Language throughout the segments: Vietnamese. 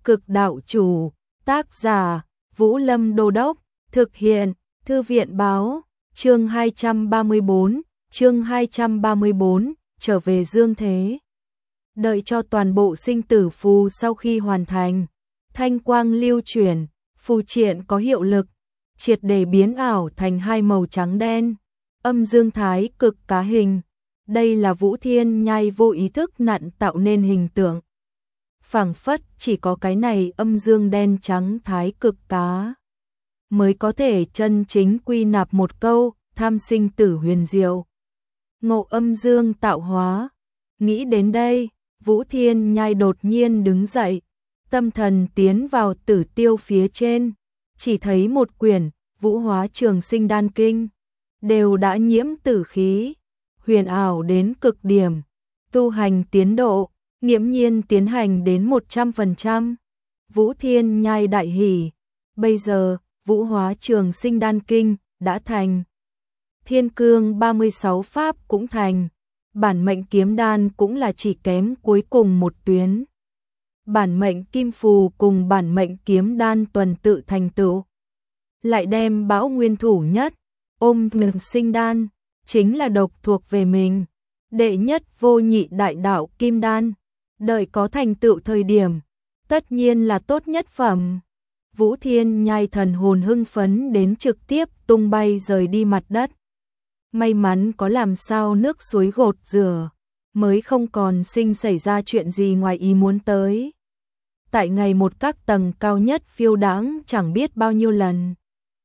Cực đạo chủ, tác giả, Vũ Lâm Đô Đốc, thực hiện, Thư viện báo, chương 234, trở về dương thế. Đợi cho toàn bộ sinh tử phù sau khi hoàn thành, thanh quang lưu chuyển, phù triện có hiệu lực, triệt để biến ảo thành hai màu trắng đen, âm dương thái cực cá hình. Đây là Vũ Thiên Nhai vô ý thức nặn tạo nên hình tượng. Phảng phất chỉ có cái này âm dương đen trắng thái cực cá mới có thể chân chính quy nạp một câu tham sinh tử huyền diệu. Ngộ âm dương tạo hóa. Nghĩ đến đây, Vũ Thiên Nhai đột nhiên đứng dậy, tâm thần tiến vào tử tiêu phía trên, chỉ thấy một quyển Vũ Hóa Trường Sinh Đan Kinh đều đã nhiễm tử khí, huyền ảo đến cực điểm, tu hành tiến độ nghiễm nhiên tiến hành đến 100%. Vũ Thiên Nhai đại hỉ, bây giờ Vũ Hóa Trường Sinh Đan Kinh đã thành, Thiên Cương 36 pháp cũng thành, bản mệnh kiếm đan cũng là chỉ kém cuối cùng một tuyến. Bản mệnh kim phù cùng bản mệnh kiếm đan tuần tự thành tựu. Lại đem Bão Nguyên thủ nhất, ôm ngừng sinh đan, chính là độc thuộc về mình, đệ nhất vô nhị đại đạo kim đan, đợi có thành tựu thời điểm, tất nhiên là tốt nhất phẩm. Vũ Thiên Nhai thần hồn hưng phấn đến trực tiếp tung bay rời đi mặt đất. May mắn có làm sao nước suối gột rửa, mới không còn xảy ra chuyện gì ngoài ý muốn tới. Tại ngày một các tầng cao nhất phiêu đãng chẳng biết bao nhiêu lần.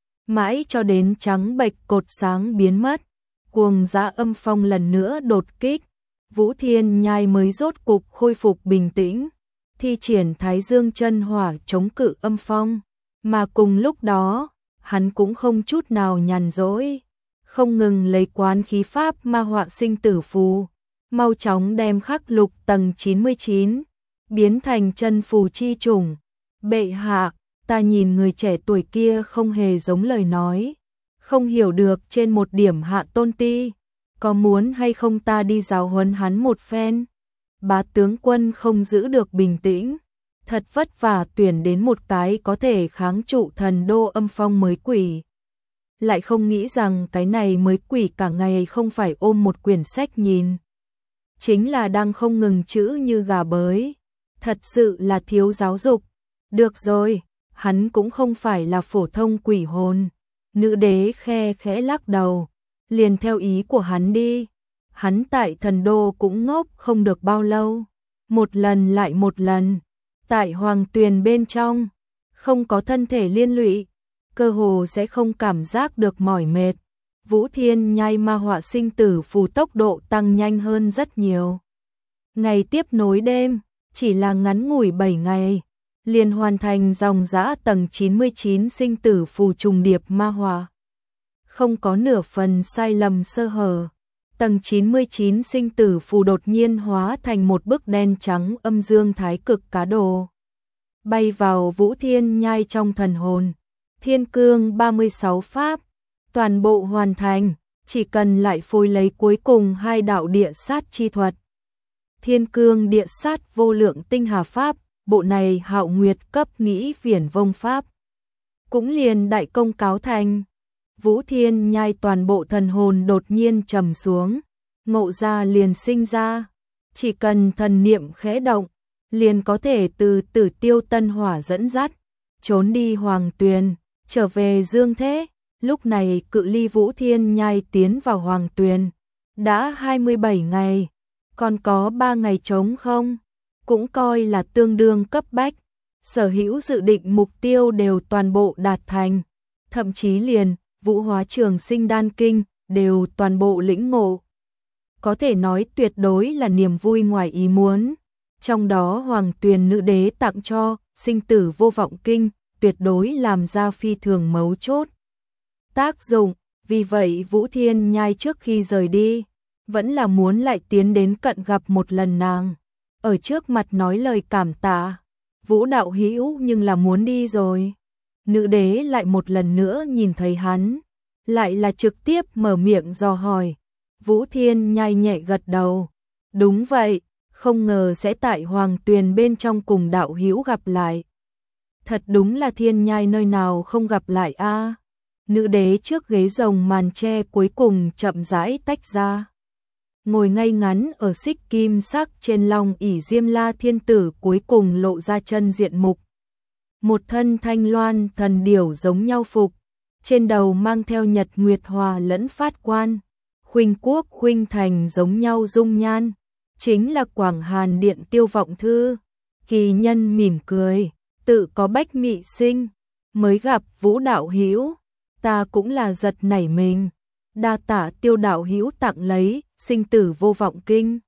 Mãi cho đến trắng bệch cột sáng biến mất, cuồng dã âm phong lần nữa đột kích, Vũ Thiên Nhai mới rốt cục khôi phục bình tĩnh, thi triển Thái Dương chân hỏa chống cự âm phong, mà cùng lúc đó, hắn cũng không chút nào nhàn rỗi, không ngừng lấy quán khí pháp ma họa sinh tử phù, mau chóng đem khắc lục tầng 99, biến thành chân phù chi chủng. Bệ hạ, ta nhìn người trẻ tuổi kia không hề giống lời nói, không hiểu được trên một điểm hạ tôn ti, có muốn hay không ta đi giáo huấn hắn một phen. Bá tướng quân không giữ được bình tĩnh, thật vất vả tuyển đến một cái có thể kháng trụ thần đô âm phong mới quỷ. Lại không nghĩ rằng cái này mới quỷ cả ngày không phải ôm một quyển sách nhìn, chính là đang không ngừng chữ như gà bới, thật sự là thiếu giáo dục. Được rồi, hắn cũng không phải là phổ thông quỷ hồn. Nữ đế khe khẽ lắc đầu, liền theo ý của hắn đi. Hắn tại thần đô cũng ngốc không được bao lâu, một lần lại một lần, tại hoàng tuyền bên trong, không có thân thể liên lụy, cơ hồ sẽ không cảm giác được mỏi mệt. Vũ Thiên Nhai ma họa sinh tử phù tốc độ tăng nhanh hơn rất nhiều. Ngày tiếp nối đêm, chỉ là ngắn ngủi 7 ngày, liền hoàn thành dòng dã tầng 99 sinh tử phù trùng điệp ma họa. Không có nửa phần sai lầm sơ hở. Tầng 99 sinh tử phù đột nhiên hóa thành một bức đen trắng âm dương thái cực cá đồ, bay vào Vũ Thiên Nhai trong thần hồn. Thiên Cương 36 pháp, toàn bộ hoàn thành, chỉ cần lại phối lấy cuối cùng hai đạo địa sát chi thuật. Thiên Cương địa sát vô lượng tinh hà pháp, bộ này Hạo Nguyệt cấp nghĩ viển vông pháp, cũng liền đại công cáo thành. Vũ Thiên Nhai toàn bộ thần hồn đột nhiên trầm xuống, ngộ ra liền sinh ra, chỉ cần thần niệm khẽ động, liền có thể từ Tử Tiêu Tân Hỏa dẫn dắt, trốn đi hoàng tuyền, trở về dương thế. Lúc này cự ly Vũ Thiên Nhai tiến vào hoàng tuyền đã 27 ngày, còn có 3 ngày trống không, cũng coi là tương đương cấp bách. Sở hữu dự định mục tiêu đều toàn bộ đạt thành, thậm chí liền Vũ Hóa Trường Sinh Đan Kinh đều toàn bộ lĩnh ngộ. Có thể nói tuyệt đối là niềm vui ngoài ý muốn. Trong đó Hoàng Tuyền nữ đế tặng cho Sinh Tử Vô Vọng Kinh tuyệt đối làm ra phi thường mấu chốt tác dụng. Vì vậy Vũ Thiên Nhai trước khi rời đi, vẫn là muốn lại tiến đến cận gặp một lần nàng, ở trước mặt nói lời cảm tạ. Vũ đạo hữu nhưng là muốn đi rồi. Nữ đế lại một lần nữa nhìn thấy hắn, lại là trực tiếp mở miệng dò hỏi. Vũ Thiên Nhai nhẹ gật đầu. Đúng vậy, không ngờ sẽ tại Hoàng Tuyền bên trong cùng đạo hữu gặp lại. Thật đúng là thiên nhai nơi nào không gặp lại a. Nữ đế trước ghế rồng màn tre cuối cùng chậm rãi tách ra. Ngồi ngay ngắn ở xích kim sắc trên long ỷ Diêm La thiên tử cuối cùng lộ ra chân diện mục. Một thân thanh loan thần điểu giống nhau phục, trên đầu mang theo nhật nguyệt hòa lẫn phát quan, khuynh quốc khuynh thành giống nhau dung nhan, chính là Quảng Hàn Điện Tiêu Vọng Thư. Kỳ nhân mỉm cười, tự có bách mị sinh, mới gặp Vũ đạo hữu, ta cũng là giật nảy mình, đa tạ Tiêu đạo hữu tặng lấy, sinh tử vô vọng kinh.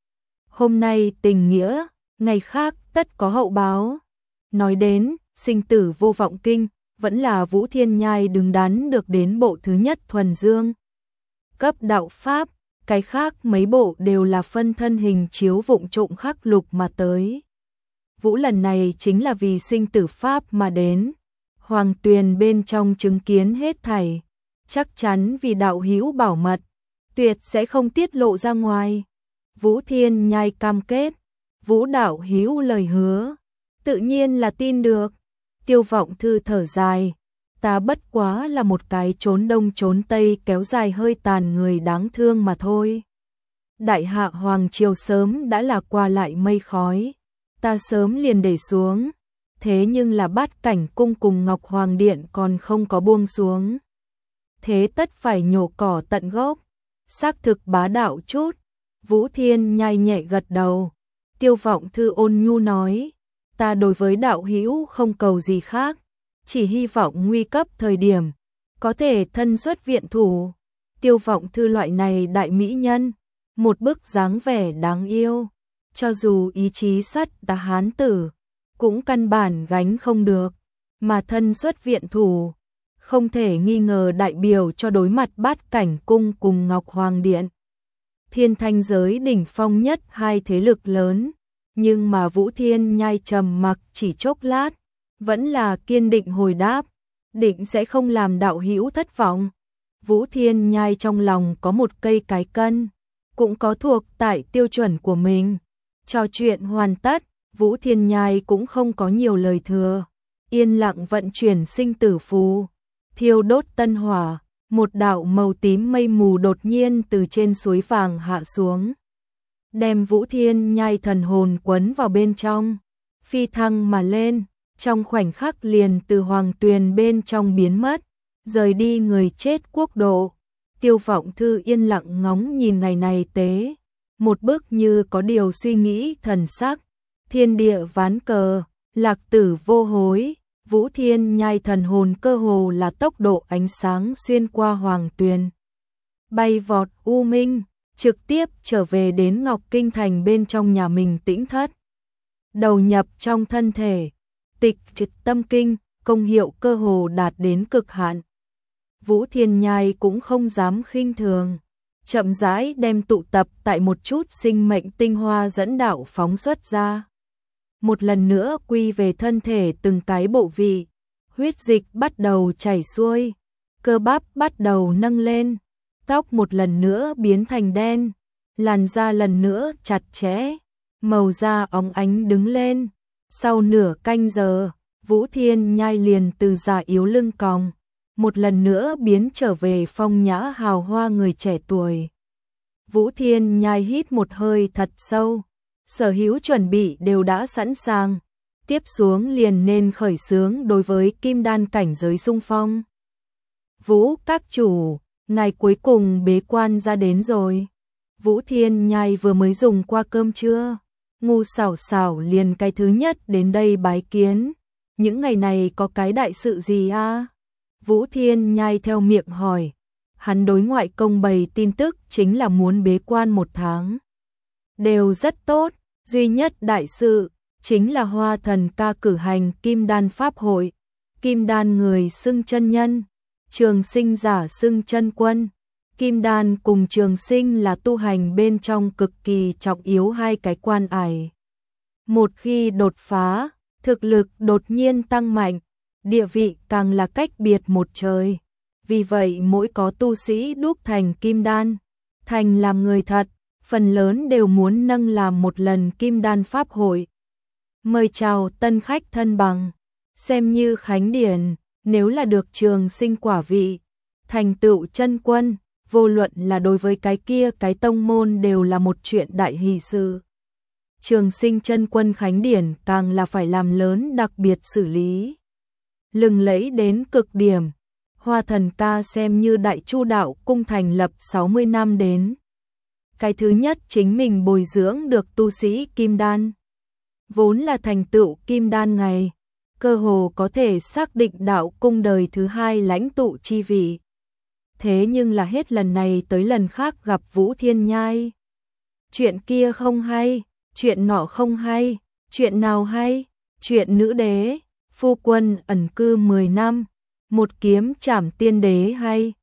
Hôm nay tình nghĩa, ngày khác tất có hậu báo. Nói đến sinh tử vô vọng kinh, vẫn là Vũ Thiên Nhai đứng đắn được đến bộ thứ nhất thuần dương cấp đạo pháp, cái khác mấy bộ đều là phân thân hình chiếu vụng trộm khắc lục mà tới. Vũ lần này chính là vì sinh tử pháp mà đến. Hoàng Tuyền bên trong chứng kiến hết thảy, chắc chắn vì đạo hữu bảo mật, tuyệt sẽ không tiết lộ ra ngoài. Vũ Thiên Nhai cam kết, Vũ đạo hữu lời hứa, tự nhiên là tin được. Tiêu Vọng Thư thở dài, ta bất quá là một cái trốn đông trốn tây kéo dài hơi tàn người đáng thương mà thôi. Đại hạ hoàng triều sớm đã là qua lại mây khói, ta sớm liền để xuống, thế nhưng là Bát Cảnh cung cùng Ngọc Hoàng Điện còn không có buông xuống. Thế tất phải nhổ cỏ tận gốc, xác thực bá đạo chút. Vũ Thiên Nhai nhẹ gật đầu. Tiêu Vọng Thư ôn nhu nói, ta đối với đạo hữu không cầu gì khác, chỉ hy vọng nguy cấp thời điểm có thể thân xuất viện thủ. Tiêu Vọng Thư loại này đại mỹ nhân, một bức dáng vẻ đáng yêu, cho dù ý chí sắt đá hán tử cũng căn bản gánh không được, mà thân xuất viện thủ không thể nghi ngờ đại biểu cho đối mặt Bát Cảnh cung cùng Ngọc Hoàng Điện, thiên thanh giới đỉnh phong nhất hai thế lực lớn. Nhưng mà Vũ Thiên Nhai trầm mặc chỉ chốc lát, vẫn là kiên định hồi đáp, định sẽ không làm đạo hữu thất vọng. Vũ Thiên Nhai trong lòng có một cây cái cân, cũng có thuộc tại tiêu chuẩn của mình. Trò chuyện hoàn tất, Vũ Thiên Nhai cũng không có nhiều lời thừa, yên lặng vận chuyển sinh tử phù, thiêu đốt tân hỏa, một đạo màu tím mây mù đột nhiên từ trên suối vàng hạ xuống, đem Vũ Thiên Nhai thần hồn quấn vào bên trong, phi thăng mà lên, trong khoảnh khắc liền từ Hoàng Tuyền bên trong biến mất, rời đi người chết quốc độ. Tiêu Vọng Thư yên lặng ngóng nhìn ngày này tế, một bức như có điều suy nghĩ thần sắc, thiên địa ván cờ, lạc tử vô hối. Vũ Thiên Nhai thần hồn cơ hồ là tốc độ ánh sáng xuyên qua Hoàng Tuyền, bay vọt u minh, trực tiếp trở về đến Ngọc Kinh Thành bên trong nhà mình tĩnh thất. Đầu nhập trong thân thể, tịch triệt tâm kinh, công hiệu cơ hồ đạt đến cực hạn. Vũ Thiên Nhai cũng không dám khinh thường, chậm rãi đem tụ tập tại một chút sinh mệnh tinh hoa dẫn đạo phóng xuất ra. Một lần nữa quy về thân thể từng cái bộ vị, huyết dịch bắt đầu chảy xuôi, cơ bắp bắt đầu nâng lên, tóc một lần nữa biến thành đen, làn da lần nữa chặt chẽ, màu da óng ánh đứng lên. Sau nửa canh giờ, Vũ Thiên Nhai liền từ già yếu lưng còng, một lần nữa biến trở về phong nhã hào hoa người trẻ tuổi. Vũ Thiên Nhai hít một hơi thật sâu, sở hữu chuẩn bị đều đã sẵn sàng, tiếp xuống liền nên khởi xướng đối với kim đan cảnh giới xung phong. Vũ các chủ, ngày cuối cùng bế quan ra đến rồi. Vũ Thiên Nhai vừa mới dùng qua cơm trưa, ngu xảo xảo liền cái thứ nhất đến đây bái kiến. Những ngày này có cái đại sự gì a? Vũ Thiên Nhai theo miệng hỏi. Hắn đối ngoại công bày tin tức chính là muốn bế quan 1 tháng. Đều rất tốt, duy nhất đại sự chính là Hoa Thần Ca cử hành Kim Đan Pháp hội. Kim Đan người xưng chân nhân, Trường Sinh giả xưng chân quân. Kim Đan cùng Trường Sinh là tu hành bên trong cực kỳ trọng yếu hai cái quan ải. Một khi đột phá, thực lực đột nhiên tăng mạnh, địa vị càng là cách biệt một trời. Vì vậy mỗi có tu sĩ đúc thành Kim Đan, thành làm người thật, phần lớn đều muốn nâng làm một lần Kim Đan Pháp hội. Mời chào tân khách thân bằng, xem như khánh điển, nếu là được trường sinh quả vị, thành tựu chân quân, vô luận là đối với cái kia cái tông môn đều là một chuyện đại hỷ sự. Trường sinh chân quân khánh điển càng là phải làm lớn đặc biệt xử lý. Lừng lẫy đến cực điểm, Hoa Thần ca xem như Đại Chu đạo cung thành lập 60 năm đến. Cái thứ nhất chính mình bồi dưỡng được tu sĩ Kim Đan. Vốn là thành tựu Kim Đan ngày, cơ hồ có thể xác định đạo cung đời thứ hai lãnh tụ chi vị. Thế nhưng là hết lần này tới lần khác gặp Vũ Thiên Nhai. Chuyện kia không hay, chuyện nọ không hay, chuyện nào hay, chuyện nữ đế, phu quân ẩn cư 10 năm, một kiếm trảm tiên đế hay,